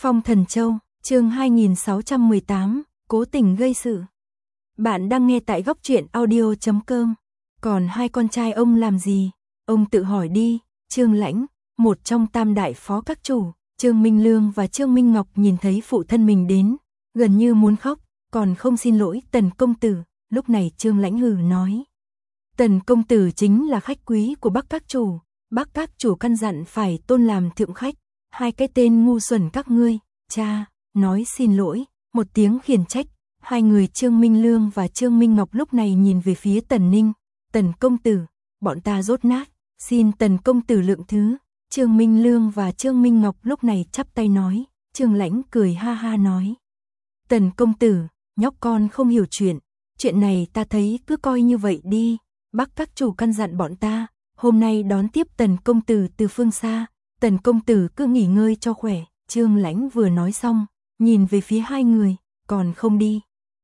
Phong Thần Châu, chương 2618, cố tình gây sự. Bạn đang nghe tại góc truyện audio.com. Còn hai con trai ông làm gì? Ông tự hỏi đi. Trương Lãnh, một trong tam đại phó các chủ, Trương Minh Lương và Trương Minh Ngọc nhìn thấy phụ thân mình đến, gần như muốn khóc, còn không xin lỗi Tần công tử. Lúc này Trương Lãnh hừ nói: Tần công tử chính là khách quý của Bắc các chủ, Bắc các chủ căn dặn phải tôn làm thượng khách, hai cái tên ngu xuẩn các ngươi, cha, nói xin lỗi, một tiếng khiển trách. Hai người Trương Minh Lương và Trương Minh Ngọc lúc này nhìn về phía Tần Ninh. Tần công tử, bọn ta dốt nát, xin Tần công tử lượng thứ. Trương Minh Lương và Trương Minh Ngọc lúc này chắp tay nói. Trương Lãnh cười ha ha nói: Tần công tử, nhóc con không hiểu chuyện này ta thấy cứ coi như vậy đi. Bắc các chủ căn dặn bọn ta, hôm nay đón tiếp Tần công tử từ phương xa, Tần công tử cứ nghỉ ngơi cho khỏe. Trương Lãnh vừa nói xong, nhìn về phía hai người, còn không đi.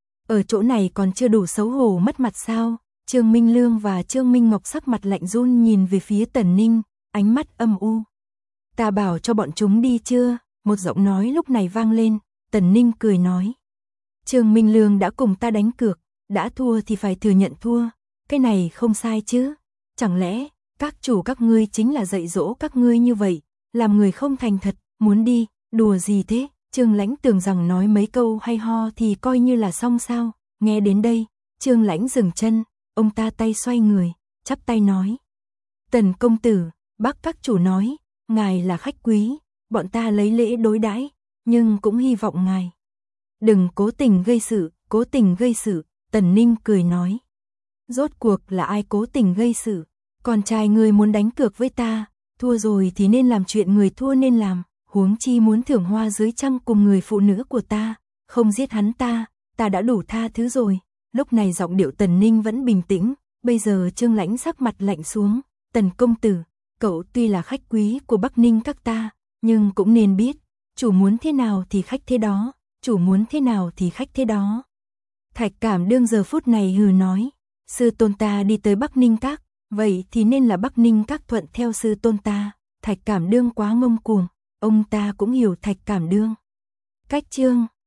Ở chỗ này còn chưa đủ xấu hổ mất mặt sao? Trương Minh Lương và Trương Minh Ngọc sắc mặt lạnh run nhìn về phía Tần Ninh, ánh mắt âm u. Ta bảo cho bọn chúng đi chưa? Một giọng nói lúc này vang lên. Tần Ninh cười nói: Trương Minh Lương đã cùng ta đánh cược, đã thua thì phải thừa nhận thua, cái này không sai chứ? Chẳng lẽ các chủ các ngươi chính là dạy dỗ các ngươi như vậy, làm người không thành thật, muốn đi, đùa gì thế? Trương Lãnh tưởng rằng nói mấy câu hay ho thì coi như là xong sao? Nghe đến đây, Trương Lãnh dừng chân, ông ta tay xoay người, chắp tay nói: Tần công tử, Bắc các chủ nói, ngài là khách quý, bọn ta lấy lễ đối đãi, nhưng cũng hy vọng ngài đừng cố tình gây sự, cố tình gây sự. Tần Ninh cười nói: Rốt cuộc là ai cố tình gây sự? Con trai ngươi muốn đánh cược với ta, thua rồi thì nên làm chuyện người thua nên làm, huống chi muốn thưởng hoa dưới trăng cùng người phụ nữ của ta, không giết hắn ta đã đủ tha thứ rồi. Lúc này giọng điệu Tần Ninh vẫn bình tĩnh, bây giờ Trương Lãnh sắc mặt lạnh xuống. Tần công tử, cậu tuy là khách quý của Bắc Ninh các ta, nhưng cũng nên biết, chủ muốn thế nào thì khách thế đó, chủ muốn thế nào thì khách thế đó. Thạch Cảm Đương giờ phút này hừ nói: Sư tôn ta đi tới Bắc Ninh các, vậy thì nên là Bắc Ninh các thuận theo sư tôn ta. Thạch Cảm Đương quá ngông cuồng, ông ta cũng hiểu Thạch Cảm Đương. Cách chương